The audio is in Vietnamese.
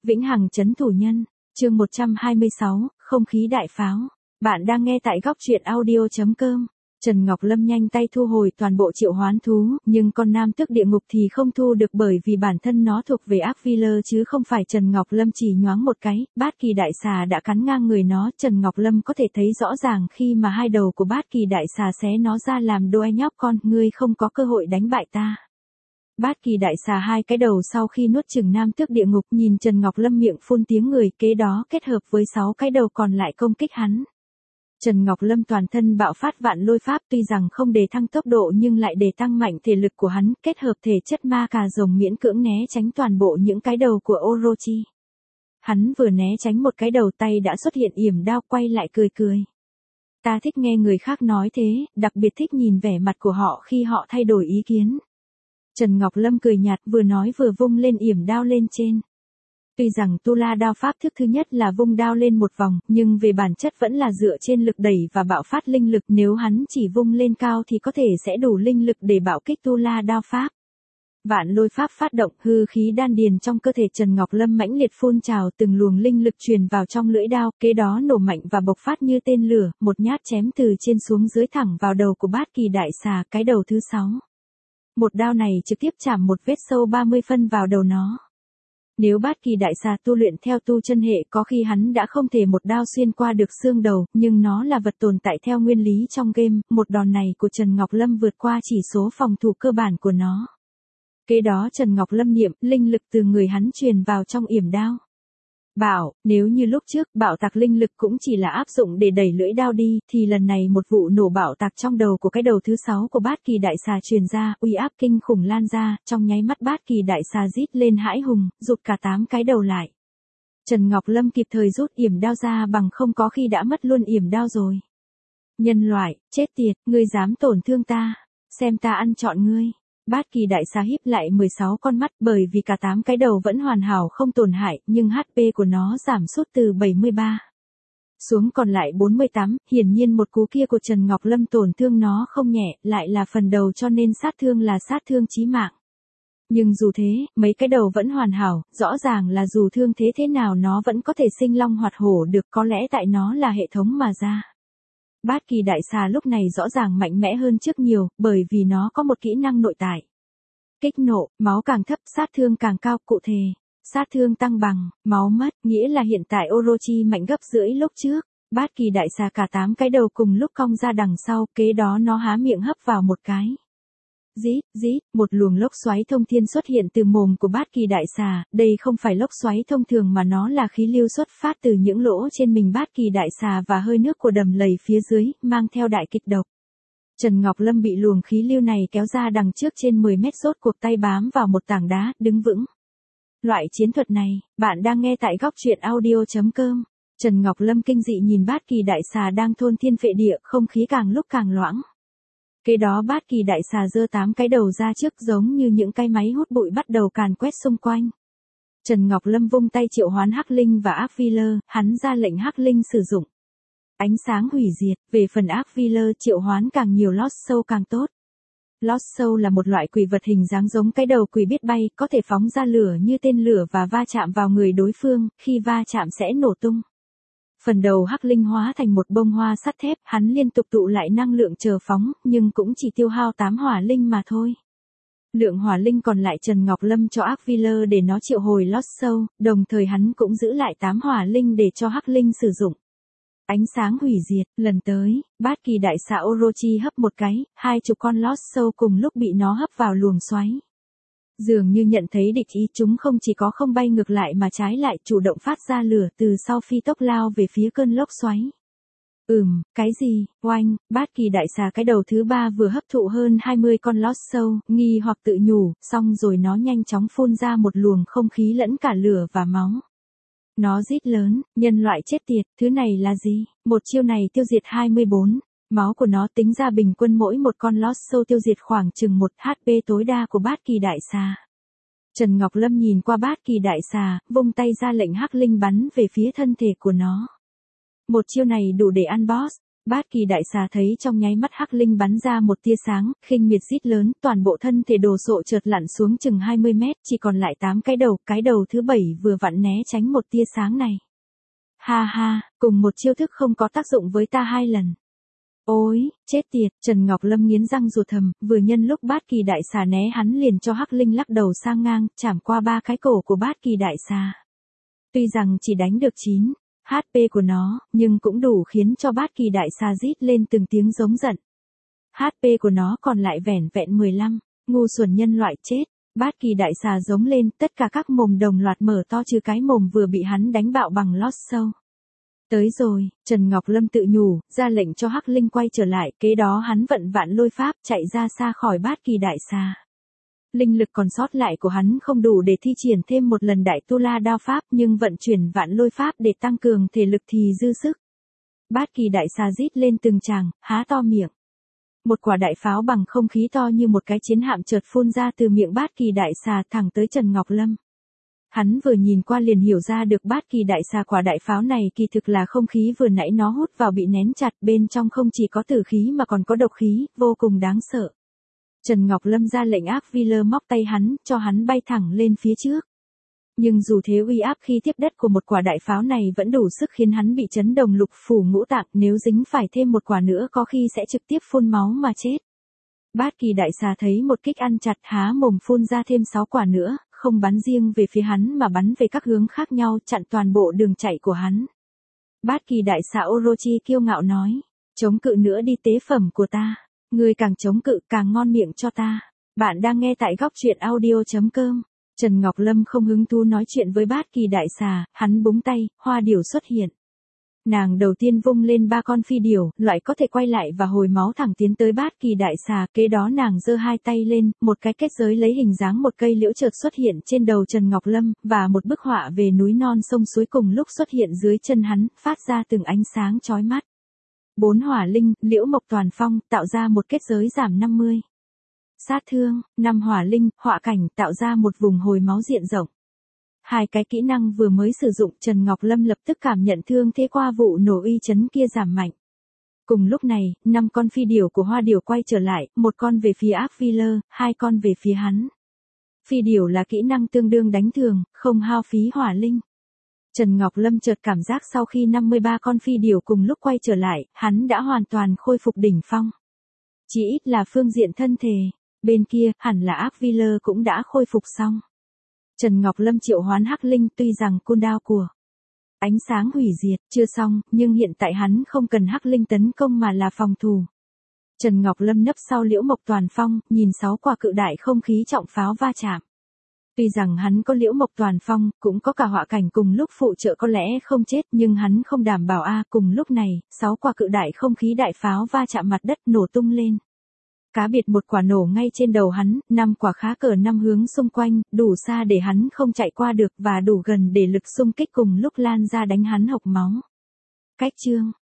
Vĩnh hằng trấn thủ nhân, chương 126, không khí đại pháo. Bạn đang nghe tại góc truyện audio.com. Trần Ngọc Lâm nhanh tay thu hồi toàn bộ triệu hoán thú, nhưng con nam tước địa ngục thì không thu được bởi vì bản thân nó thuộc về ác Viller chứ không phải. Trần Ngọc Lâm chỉ nhoáng một cái, bát kỳ đại xà đã cắn ngang người nó. Trần Ngọc Lâm có thể thấy rõ ràng khi mà hai đầu của bát kỳ đại xà xé nó ra làm đôi nhóc con, ngươi không có cơ hội đánh bại ta. Bát kỳ đại xà hai cái đầu sau khi nuốt chửng nam tước địa ngục nhìn Trần Ngọc Lâm miệng phun tiếng người, kế đó kết hợp với 6 cái đầu còn lại công kích hắn. Trần Ngọc Lâm toàn thân bạo phát vạn lôi pháp, tuy rằng không để thăng tốc độ nhưng lại để tăng mạnh thể lực của hắn, kết hợp thể chất ma cà rồng miễn cưỡng né tránh toàn bộ những cái đầu của Orochi. Hắn vừa né tránh một cái đầu tay đã xuất hiện yểm đao, quay lại cười cười. Ta thích nghe người khác nói thế, đặc biệt thích nhìn vẻ mặt của họ khi họ thay đổi ý kiến. Trần Ngọc Lâm cười nhạt, vừa nói vừa vung lên yểm đao lên trên. Tuy rằng Tu La đao pháp thức thứ nhất là vung đao lên một vòng, nhưng về bản chất vẫn là dựa trên lực đẩy và bạo phát linh lực, nếu hắn chỉ vung lên cao thì có thể sẽ đủ linh lực để bạo kích Tu La đao pháp. Vạn lôi pháp phát động, hư khí đan điền trong cơ thể Trần Ngọc Lâm mãnh liệt phun trào, từng luồng linh lực truyền vào trong lưỡi đao, kế đó nổ mạnh và bộc phát như tên lửa, một nhát chém từ trên xuống dưới thẳng vào đầu của bát kỳ đại xà, cái đầu thứ 6. Một đao này trực tiếp chạm một vết sâu 30 phân vào đầu nó. Nếu bát kỳ đại xà tu luyện theo tu chân hệ có khi hắn đã không thể một đao xuyên qua được xương đầu, nhưng nó là vật tồn tại theo nguyên lý trong game, một đòn này của Trần Ngọc Lâm vượt qua chỉ số phòng thủ cơ bản của nó. Kế đó Trần Ngọc Lâm niệm, linh lực từ người hắn truyền vào trong yểm đao. Bảo, nếu như lúc trước bạo tạc linh lực cũng chỉ là áp dụng để đẩy lưỡi đao đi, thì lần này một vụ nổ bạo tạc trong đầu của cái đầu thứ 6 của bát kỳ đại xà truyền ra, uy áp kinh khủng lan ra, trong nháy mắt bát kỳ đại xà rít lên hãi hùng, rụt cả 8 cái đầu lại. Trần Ngọc Lâm kịp thời rút yểm đao ra, bằng không có khi đã mất luôn yểm đao rồi. Nhân loại, chết tiệt, ngươi dám tổn thương ta, xem ta ăn trọn ngươi. Bát kỳ đại xà híp lại 16 con mắt, bởi vì cả 8 cái đầu vẫn hoàn hảo không tổn hại, nhưng HP của nó giảm sút từ 73 xuống còn lại 48, hiển nhiên một cú kia của Trần Ngọc Lâm tổn thương nó không nhẹ, lại là phần đầu cho nên sát thương là sát thương chí mạng. Nhưng dù thế, mấy cái đầu vẫn hoàn hảo, rõ ràng là dù thương thế nào nó vẫn có thể sinh long hoạt hổ được, có lẽ tại nó là hệ thống mà ra. Bát kỳ đại xà lúc này rõ ràng mạnh mẽ hơn trước nhiều, bởi vì nó có một kỹ năng nội tại. Kích nộ, máu càng thấp, sát thương càng cao, cụ thể. Sát thương tăng bằng, máu mất, nghĩa là hiện tại Orochi mạnh gấp rưỡi lúc trước. Bát kỳ đại xà cả 8 cái đầu cùng lúc cong ra đằng sau, kế đó nó há miệng hấp vào một cái. Rít, một luồng lốc xoáy thông thiên xuất hiện từ mồm của bát kỳ đại xà, đây không phải lốc xoáy thông thường mà nó là khí lưu xuất phát từ những lỗ trên mình bát kỳ đại xà và hơi nước của đầm lầy phía dưới, mang theo đại kịch độc. Trần Ngọc Lâm bị luồng khí lưu này kéo ra đằng trước trên 10 mét, rốt cuộc tay bám vào một tảng đá, đứng vững. Loại chiến thuật này, bạn đang nghe tại góc truyện audio.com. Trần Ngọc Lâm kinh dị nhìn bát kỳ đại xà đang thôn thiên phệ địa, không khí càng lúc càng loãng. Kế đó bát kỳ đại xà giơ 8 cái đầu ra trước giống như những cái máy hút bụi bắt đầu càn quét xung quanh. Trần Ngọc Lâm vung tay triệu hoán Hắc Linh và Ác Viller, hắn ra lệnh Hắc Linh sử dụng ánh sáng hủy diệt, về phần Ác Viller triệu hoán càng nhiều Lost Soul càng tốt. Lost Soul là một loại quỷ vật hình dáng giống cái đầu quỷ biết bay, có thể phóng ra lửa như tên lửa và va chạm vào người đối phương, khi va chạm sẽ nổ tung. Phần đầu Hắc Linh hóa thành một bông hoa sắt thép, hắn liên tục tụ lại năng lượng chờ phóng, nhưng cũng chỉ tiêu hao 8 hỏa linh mà thôi. Lượng hỏa linh còn lại Trần Ngọc Lâm cho Ác Viller để nó triệu hồi Lost Soul, đồng thời hắn cũng giữ lại 8 hỏa linh để cho Hắc Linh sử dụng. Ánh sáng hủy diệt, lần tới, bát kỳ đại xà Orochi hấp một cái, 20 con Lost Soul cùng lúc bị nó hấp vào luồng xoáy. Dường như nhận thấy địch ý, chúng không chỉ có không bay ngược lại mà trái lại chủ động phát ra lửa từ sau phi tốc lao về phía cơn lốc xoáy. Cái gì, oanh, bát kỳ đại xà cái đầu thứ 3 vừa hấp thụ hơn 20 con Lost Soul, nghi hoặc tự nhủ, xong rồi nó nhanh chóng phun ra một luồng không khí lẫn cả lửa và máu. Nó rít lớn, nhân loại chết tiệt, thứ này là gì? Một chiêu này tiêu diệt 24. Máu của nó tính ra bình quân mỗi một con Lost Soul tiêu diệt khoảng chừng 1 HP tối đa của bát kỳ đại xà. Trần Ngọc Lâm nhìn qua bát kỳ đại xà, vung tay ra lệnh Hắc Linh bắn về phía thân thể của nó. Một chiêu này đủ để ăn boss. Bát Kỳ Đại Xà thấy trong nháy mắt Hắc Linh bắn ra một tia sáng, khinh miệt rít lớn, toàn bộ thân thể đồ sộ chợt lặn xuống chừng 20 mét, chỉ còn lại 8 cái đầu thứ 7 vừa vặn né tránh một tia sáng này. Ha ha, cùng một chiêu thức không có tác dụng với ta 2 lần. Ôi, chết tiệt, Trần Ngọc Lâm nghiến răng ruột thầm, vừa nhân lúc Bát Kỳ Đại Xà né hắn liền cho Hắc Linh lắc đầu sang ngang, chảm qua 3 cái cổ của Bát Kỳ Đại Xà. Tuy rằng chỉ đánh được 9 HP của nó, nhưng cũng đủ khiến cho Bát Kỳ Đại Xà rít lên từng tiếng giống giận. HP của nó còn lại vẻn vẹn 15, ngu xuẩn nhân loại chết. Bát Kỳ Đại Xà giống lên, tất cả các mồm đồng loạt mở to trừ cái mồm vừa bị hắn đánh bạo bằng lót sâu. Tới rồi, Trần Ngọc Lâm tự nhủ, ra lệnh cho Hắc Linh quay trở lại, kế đó hắn vận vạn lôi pháp chạy ra xa khỏi Bát Kỳ Đại Xà. Linh lực còn sót lại của hắn không đủ để thi triển thêm một lần đại tu la đao pháp, nhưng vận chuyển vạn lôi pháp để tăng cường thể lực thì dư sức. Bát Kỳ Đại Xà rít lên từng tràng, há to miệng. Một quả đại pháo bằng không khí to như một cái chiến hạm chợt phun ra từ miệng Bát Kỳ Đại Xà thẳng tới Trần Ngọc Lâm. Hắn vừa nhìn qua liền hiểu ra được Bát Kỳ Đại Xà quả đại pháo này kỳ thực là không khí vừa nãy nó hút vào bị nén chặt, bên trong không chỉ có tử khí mà còn có độc khí, vô cùng đáng sợ. Trần Ngọc Lâm ra lệnh ác vi lơ móc tay hắn, cho hắn bay thẳng lên phía trước. Nhưng dù thế uy áp khi tiếp đất của một quả đại pháo này vẫn đủ sức khiến hắn bị chấn động lục phủ ngũ tạng, nếu dính phải thêm một quả nữa có khi sẽ trực tiếp phun máu mà chết. Bát Kỳ Đại Xà thấy một kích ăn chặt há mồm phun ra thêm 6 quả nữa, không bắn riêng về phía hắn mà bắn về các hướng khác nhau chặn toàn bộ đường chạy của hắn. Bát Kỳ Đại Xà Orochi kiêu ngạo nói, chống cự nữa đi tế phẩm của ta, ngươi càng chống cự càng ngon miệng cho ta. Bạn đang nghe tại góc truyện audio.com. Trần Ngọc Lâm không hứng thú nói chuyện với Bát Kỳ Đại Xà, hắn búng tay, hoa điểu xuất hiện. Nàng đầu tiên vung lên 3 con phi điểu, loại có thể quay lại và hồi máu thẳng tiến tới Bát Kỳ Đại Xà, kế đó nàng giơ 2 tay lên, một cái kết giới lấy hình dáng một cây liễu chợt xuất hiện trên đầu Trần Ngọc Lâm, và một bức họa về núi non sông suối cùng lúc xuất hiện dưới chân hắn, phát ra từng ánh sáng chói mắt. 4 hỏa linh, liễu mộc toàn phong, tạo ra một kết giới giảm 50 sát thương, 5 hỏa linh, họa cảnh, tạo ra một vùng hồi máu diện rộng. 2 cái kỹ năng vừa mới sử dụng, Trần Ngọc Lâm lập tức cảm nhận thương thế qua vụ nổ uy chấn kia giảm mạnh. Cùng lúc này, 5 con phi điểu của hoa điểu quay trở lại, một con về phía ác phi lơ, 2 con về phía hắn. Phi điểu là kỹ năng tương đương đánh thường, không hao phí hỏa linh. Trần Ngọc Lâm chợt cảm giác sau khi 53 con phi điểu cùng lúc quay trở lại, hắn đã hoàn toàn khôi phục đỉnh phong. Chỉ ít là phương diện thân thể, bên kia, hẳn là ác vi lơ cũng đã khôi phục xong. Trần Ngọc Lâm triệu hoán Hắc Linh, tuy rằng cooldown của ánh sáng hủy diệt chưa xong, nhưng hiện tại hắn không cần Hắc Linh tấn công mà là phòng thủ. Trần Ngọc Lâm nấp sau liễu mộc toàn phong, nhìn 6 quả cự đại không khí trọng pháo va chạm. Tuy rằng hắn có liễu mộc toàn phong, cũng có cả họa cảnh cùng lúc phụ trợ có lẽ không chết, nhưng hắn không đảm bảo cùng lúc này, 6 quả cự đại không khí đại pháo va chạm mặt đất nổ tung lên. Cá biệt một quả nổ ngay trên đầu hắn, 5 quả khá cỡ 5 hướng xung quanh, đủ xa để hắn không chạy qua được và đủ gần để lực xung kích cùng lúc lan ra đánh hắn hộc máu. Cách chương